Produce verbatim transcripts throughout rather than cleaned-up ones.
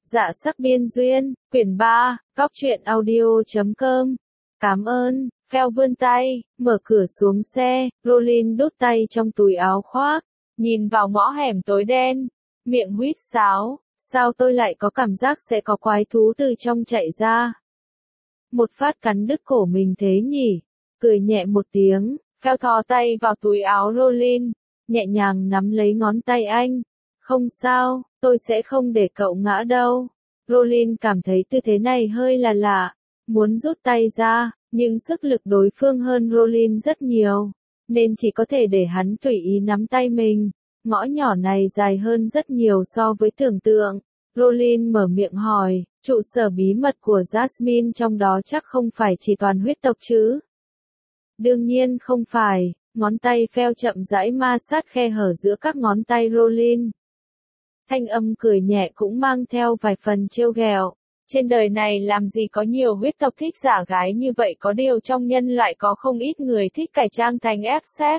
Dạ sắc biên duyên, quyển ba, góc truyện audio chấm com. Cảm ơn, Phèo vươn tay, mở cửa xuống xe, Rolin đút tay trong túi áo khoác, nhìn vào ngõ hẻm tối đen, miệng huýt sáo, sao tôi lại có cảm giác sẽ có quái thú từ trong chạy ra. Một phát cắn đứt cổ mình thế nhỉ, cười nhẹ một tiếng, Phèo thò tay vào túi áo Rolin, nhẹ nhàng nắm lấy ngón tay anh. Không sao, tôi sẽ không để cậu ngã đâu. Rolin cảm thấy tư thế này hơi là lạ, muốn rút tay ra, nhưng sức lực đối phương hơn Rolin rất nhiều, nên chỉ có thể để hắn tùy ý nắm tay mình. Ngõ nhỏ này dài hơn rất nhiều so với tưởng tượng. Rolin mở miệng hỏi, trụ sở bí mật của Jasmine trong đó chắc không phải chỉ toàn huyết tộc chứ? Đương nhiên không phải, ngón tay Phèo chậm rãi ma sát khe hở giữa các ngón tay Rolin. Thanh âm cười nhẹ cũng mang theo vài phần trêu ghẹo. Trên đời này làm gì có nhiều huyết tộc thích giả gái như vậy, có điều trong nhân loại có không ít người thích cải trang thành ép sex.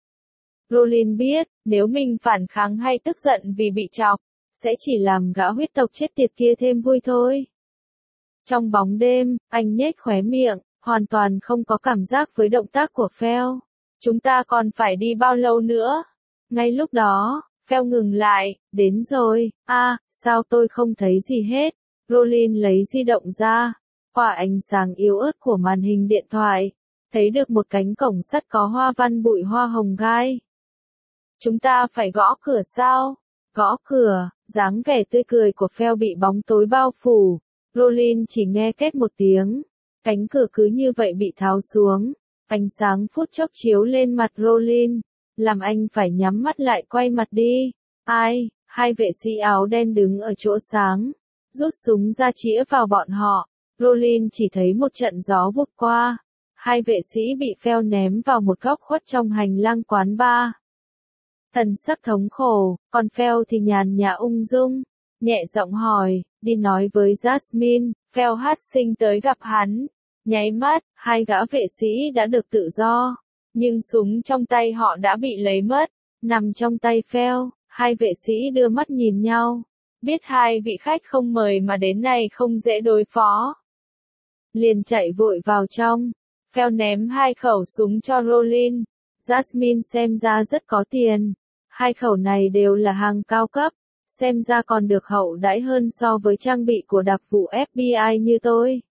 Rolin biết, nếu mình phản kháng hay tức giận vì bị chọc, sẽ chỉ làm gã huyết tộc chết tiệt kia thêm vui thôi. Trong bóng đêm, anh nhếch khóe miệng, hoàn toàn không có cảm giác với động tác của Phèo. Chúng ta còn phải đi bao lâu nữa? Ngay lúc đó, Phèo ngừng lại, đến rồi, a, à, sao tôi không thấy gì hết? Rolin lấy di động ra, qua ánh sáng yếu ớt của màn hình điện thoại, thấy được một cánh cổng sắt có hoa văn bụi hoa hồng gai. Chúng ta phải gõ cửa sao? Gõ cửa, dáng vẻ tươi cười của Phèo bị bóng tối bao phủ. Rolin chỉ nghe két một tiếng, cánh cửa cứ như vậy bị tháo xuống, ánh sáng phút chốc chiếu lên mặt Rolin, làm anh phải nhắm mắt lại quay mặt đi. Ai? Hai vệ sĩ áo đen đứng ở chỗ sáng, rút súng ra chĩa vào bọn họ. Rolin chỉ thấy một trận gió vút qua, hai vệ sĩ bị Phèo ném vào một góc khuất trong hành lang quán bar. Thần sắc thống khổ, còn Phèo thì nhàn nhã ung dung, nhẹ giọng hỏi, đi nói với Jasmine. Phèo hát sinh tới gặp hắn, nháy mắt, hai gã vệ sĩ đã được tự do, nhưng súng trong tay họ đã bị lấy mất, nằm trong tay Phèo. Hai vệ sĩ đưa mắt nhìn nhau, biết hai vị khách không mời mà đến này không dễ đối phó, liền chạy vội vào trong. Phèo ném hai khẩu súng cho Rolin. Jasmine xem ra rất có tiền, hai khẩu này đều là hàng cao cấp, xem ra còn được hậu đãi hơn so với trang bị của đặc vụ ép bê i như tôi.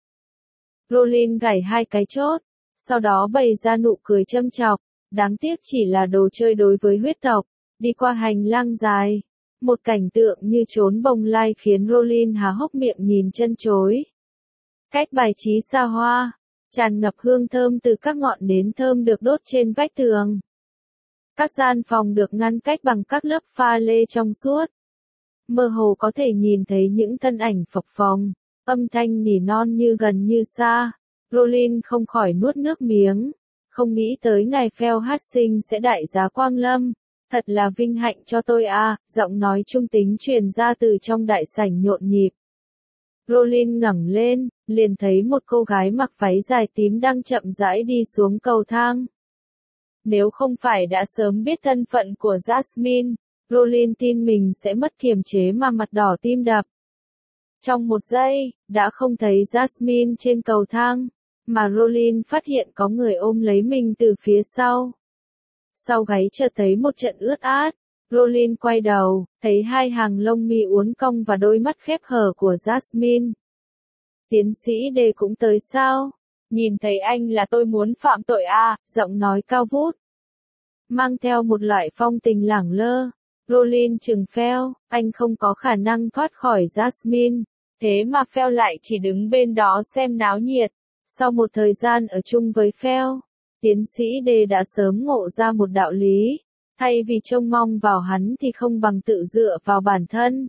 Rolin gảy hai cái chốt, sau đó bày ra nụ cười châm chọc, đáng tiếc chỉ là đồ chơi đối với huyết tộc. Đi qua hành lang dài, một cảnh tượng như trốn bồng lai khiến Rolin há hốc miệng nhìn chân chối. Cách bài trí xa hoa, tràn ngập hương thơm từ các ngọn nến thơm được đốt trên vách tường. Các gian phòng được ngăn cách bằng các lớp pha lê trong suốt. Mơ hồ có thể nhìn thấy những thân ảnh phập phồng, âm thanh nỉ non như gần như xa. Rolin không khỏi nuốt nước miếng, không nghĩ tới ngày Phèo hát sinh sẽ đại giá quang lâm. Thật là vinh hạnh cho tôi à, giọng nói trung tính truyền ra từ trong đại sảnh nhộn nhịp. Rolin ngẩng lên, liền thấy một cô gái mặc váy dài tím đang chậm rãi đi xuống cầu thang. Nếu không phải đã sớm biết thân phận của Jasmine, Rolin tin mình sẽ mất kiềm chế mà mặt đỏ tim đập. Trong một giây, đã không thấy Jasmine trên cầu thang, mà Rolin phát hiện có người ôm lấy mình từ phía sau. Sau gáy chợt thấy một trận ướt át, Rolin quay đầu, thấy hai hàng lông mi uốn cong và đôi mắt khép hờ của Jasmine. Tiến sĩ Đề cũng tới sao? Nhìn thấy anh là tôi muốn phạm tội à, giọng nói cao vút, mang theo một loại phong tình lẳng lơ. Rolin trừng Phèo, anh không có khả năng thoát khỏi Jasmine, thế mà Phèo lại chỉ đứng bên đó xem náo nhiệt. Sau một thời gian ở chung với Phèo, tiến sĩ Đề đã sớm ngộ ra một đạo lý, thay vì trông mong vào hắn thì không bằng tự dựa vào bản thân.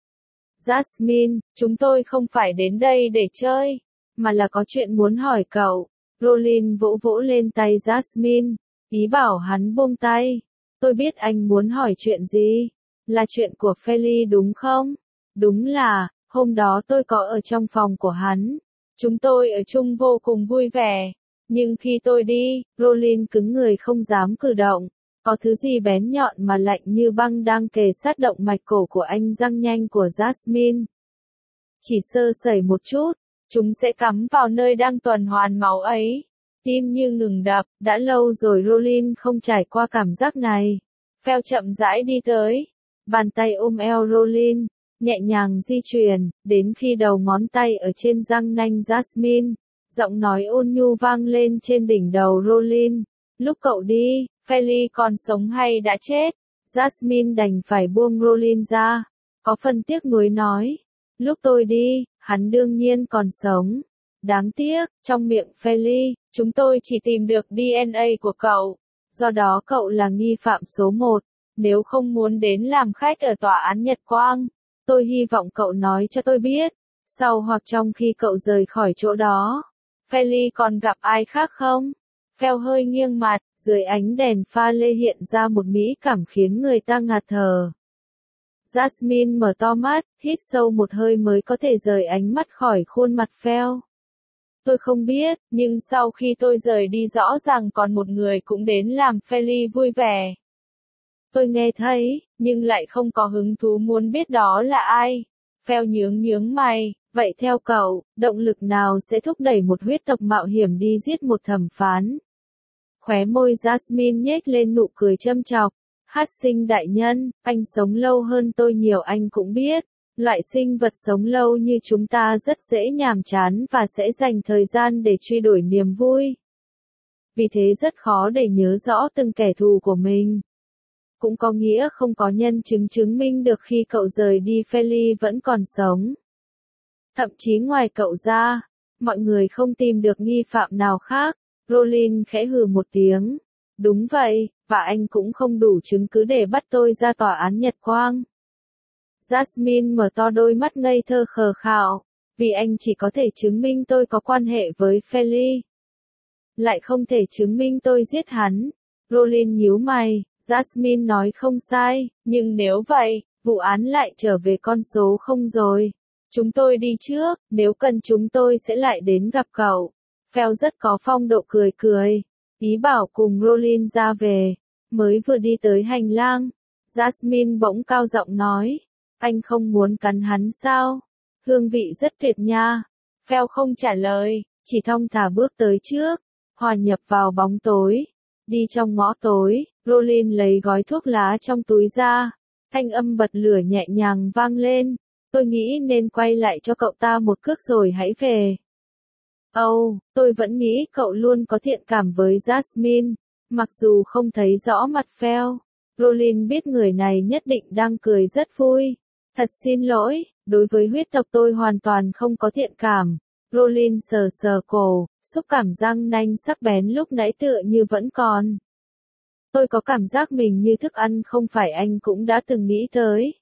Jasmine, chúng tôi không phải đến đây để chơi, mà là có chuyện muốn hỏi cậu. Rolin vỗ vỗ lên tay Jasmine, ý bảo hắn buông tay. Tôi biết anh muốn hỏi chuyện gì, là chuyện của Feli đúng không? Đúng là, hôm đó tôi có ở trong phòng của hắn, chúng tôi ở chung vô cùng vui vẻ. Nhưng khi tôi đi, Rolin cứng người không dám cử động, có thứ gì bén nhọn mà lạnh như băng đang kề sát động mạch cổ của anh. Răng nhanh của Jasmine Chỉ sơ sẩy một chút, chúng sẽ cắm vào nơi đang tuần hoàn máu ấy. Tim như ngừng đập, đã lâu rồi Rollin không trải qua cảm giác này. Phèo chậm rãi đi tới, bàn tay ôm eo Rollin, nhẹ nhàng di chuyển, đến khi đầu ngón tay ở trên răng nanh Jasmine, giọng nói ôn nhu vang lên trên đỉnh đầu Rollin. Lúc cậu đi, Feli còn sống hay đã chết? Jasmine đành phải buông Rollin ra, có phần tiếc nuối nói. Lúc tôi đi, hắn đương nhiên còn sống. Đáng tiếc, trong miệng Feli, chúng tôi chỉ tìm được đê en a của cậu. Do đó cậu là nghi phạm số một. Nếu không muốn đến làm khách ở tòa án Nhật Quang, tôi hy vọng cậu nói cho tôi biết. Sau hoặc trong khi cậu rời khỏi chỗ đó, Feli còn gặp ai khác không? Phèo hơi nghiêng mặt, dưới ánh đèn pha lê hiện ra một mỹ cảm khiến người ta ngạt thở. Jasmine mở to mắt, hít sâu một hơi mới có thể rời ánh mắt khỏi khuôn mặt Phèo. Tôi không biết, nhưng sau khi tôi rời đi rõ ràng còn một người cũng đến làm Feli vui vẻ. Tôi nghe thấy, nhưng lại không có hứng thú muốn biết đó là ai. Phèo nhướng nhướng mày, vậy theo cậu, động lực nào sẽ thúc đẩy một huyết tộc mạo hiểm đi giết một thẩm phán? Khóe môi Jasmine nhếch lên nụ cười châm chọc. Hát sinh đại nhân, anh sống lâu hơn tôi nhiều anh cũng biết. Loại sinh vật sống lâu như chúng ta rất dễ nhàm chán và sẽ dành thời gian để truy đuổi niềm vui. Vì thế rất khó để nhớ rõ từng kẻ thù của mình. Cũng có nghĩa không có nhân chứng chứng minh được khi cậu rời đi Feli vẫn còn sống. Thậm chí ngoài cậu ra, mọi người không tìm được nghi phạm nào khác. Rollin khẽ hừ một tiếng. Đúng vậy, và anh cũng không đủ chứng cứ để bắt tôi ra tòa án Nhật Quang. Jasmine mở to đôi mắt ngây thơ khờ khạo, vì anh chỉ có thể chứng minh tôi có quan hệ với Feli. Lại không thể chứng minh tôi giết hắn. Rollin nhíu mày, Jasmine nói không sai, nhưng nếu vậy, vụ án lại trở về con số không rồi. Chúng tôi đi trước, nếu cần chúng tôi sẽ lại đến gặp cậu. Phèo rất có phong độ cười cười, ý bảo cùng Rollin ra về, mới vừa đi tới hành lang. Jasmine bỗng cao giọng nói, anh không muốn cắn hắn sao? Hương vị rất tuyệt nha. Phèo không trả lời, chỉ thong thả bước tới trước, hòa nhập vào bóng tối. Đi trong ngõ tối, Rollin lấy gói thuốc lá trong túi ra, thanh âm bật lửa nhẹ nhàng vang lên. Tôi nghĩ nên quay lại cho cậu ta một cước rồi hãy về. Âu, oh, tôi vẫn nghĩ cậu luôn có thiện cảm với Jasmine, mặc dù không thấy rõ mặt Phèo. Rollin biết người này nhất định đang cười rất vui. Thật xin lỗi, đối với huyết tộc tôi hoàn toàn không có thiện cảm. Rollin sờ sờ cổ, xúc cảm răng nanh sắc bén lúc nãy tựa như vẫn còn. Tôi có cảm giác mình như thức ăn không phải anh cũng đã từng nghĩ tới.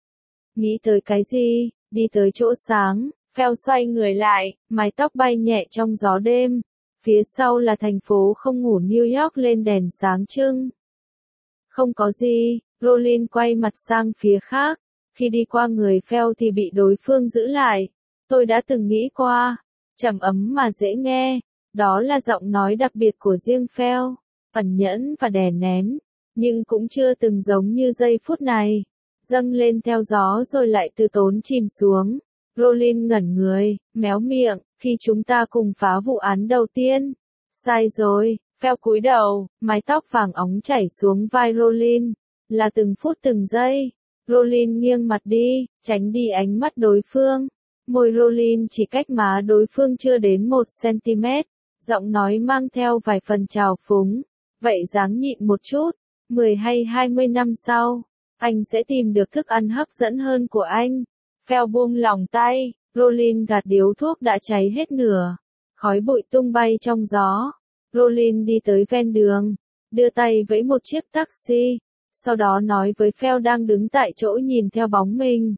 Nghĩ tới cái gì? Đi tới chỗ sáng, Phèo xoay người lại, mái tóc bay nhẹ trong gió đêm. Phía sau là thành phố không ngủ New York lên đèn sáng trưng. Không có gì, Rollin quay mặt sang phía khác. Khi đi qua người Phèo thì bị đối phương giữ lại. Tôi đã từng nghĩ qua, trầm ấm mà dễ nghe. Đó là giọng nói đặc biệt của riêng Phèo, ẩn nhẫn và đè nén, nhưng cũng chưa từng giống như giây phút này. Dâng lên theo gió rồi lại từ tốn chìm xuống. Rollin ngẩn người, méo miệng, khi chúng ta cùng phá vụ án đầu tiên. Sai rồi, Phèo cúi đầu, mái tóc vàng óng chảy xuống vai Rollin. Là từng phút từng giây. Rollin nghiêng mặt đi, tránh đi ánh mắt đối phương. Môi Rollin chỉ cách má đối phương chưa đến một xăng-ti-mét. Giọng nói mang theo vài phần trào phúng. Vậy dáng nhịn một chút. Mười hay hai mươi năm sau, anh sẽ tìm được thức ăn hấp dẫn hơn của anh. Phèo buông lỏng tay, Rollin gạt điếu thuốc đã cháy hết nửa. Khói bụi tung bay trong gió. Rollin đi tới ven đường, đưa tay vẫy một chiếc taxi, sau đó nói với Phèo đang đứng tại chỗ nhìn theo bóng mình.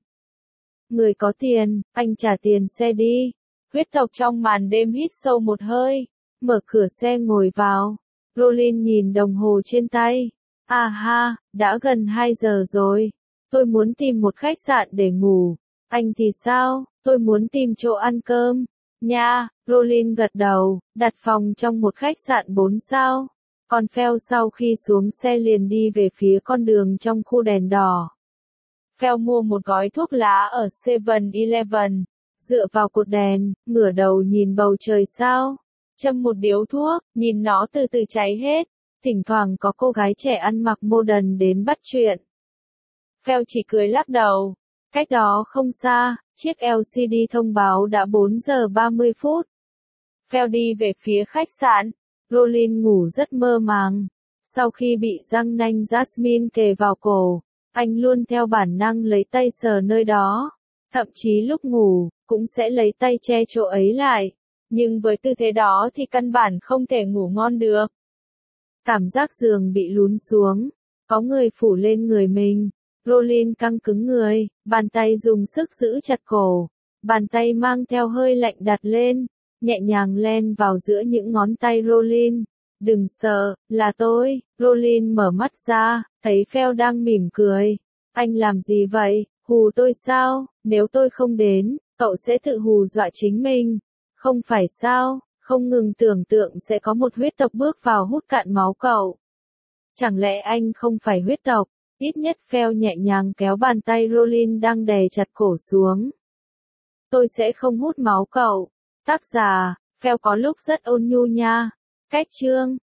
Người có tiền, anh trả tiền xe đi. Huyết tộc trong màn đêm hít sâu một hơi, mở cửa xe ngồi vào. Rollin nhìn đồng hồ trên tay. À ha, đã gần hai giờ rồi. Tôi muốn tìm một khách sạn để ngủ. Anh thì sao? Tôi muốn tìm chỗ ăn cơm. Nha, Rollin gật đầu, đặt phòng trong một khách sạn bốn sao. Còn Phèo sau khi xuống xe liền đi về phía con đường trong khu đèn đỏ. Phèo mua một gói thuốc lá ở seven eleven, dựa vào cột đèn, ngửa đầu nhìn bầu trời sao. Châm một điếu thuốc, nhìn nó từ từ cháy hết. Thỉnh thoảng có cô gái trẻ ăn mặc modern đến bắt chuyện. Phèo chỉ cười lắc đầu. Cách đó không xa, chiếc lờ xê đê thông báo đã bốn giờ ba mươi phút. Phèo đi về phía khách sạn. Rollin ngủ rất mơ màng. Sau khi bị răng nanh Jasmine kề vào cổ, anh luôn theo bản năng lấy tay sờ nơi đó. Thậm chí lúc ngủ, cũng sẽ lấy tay che chỗ ấy lại. Nhưng với tư thế đó thì căn bản không thể ngủ ngon được. Cảm giác giường bị lún xuống. Có người phủ lên người mình. Rollin căng cứng người, bàn tay dùng sức giữ chặt cổ. Bàn tay mang theo hơi lạnh đặt lên, nhẹ nhàng len vào giữa những ngón tay Rollin. Đừng sợ, là tôi. Rollin mở mắt ra, thấy Phèo đang mỉm cười. Anh làm gì vậy, hù tôi sao? Nếu tôi không đến, cậu sẽ tự hù dọa chính mình. Không phải sao, không ngừng tưởng tượng sẽ có một huyết tộc bước vào hút cạn máu cậu. Chẳng lẽ anh không phải huyết tộc? Ít nhất Phèo nhẹ nhàng kéo bàn tay Rollin đang đè chặt cổ xuống. Tôi sẽ không hút máu cậu. Tác giả, Phèo có lúc rất ôn nhu nha. Cách chương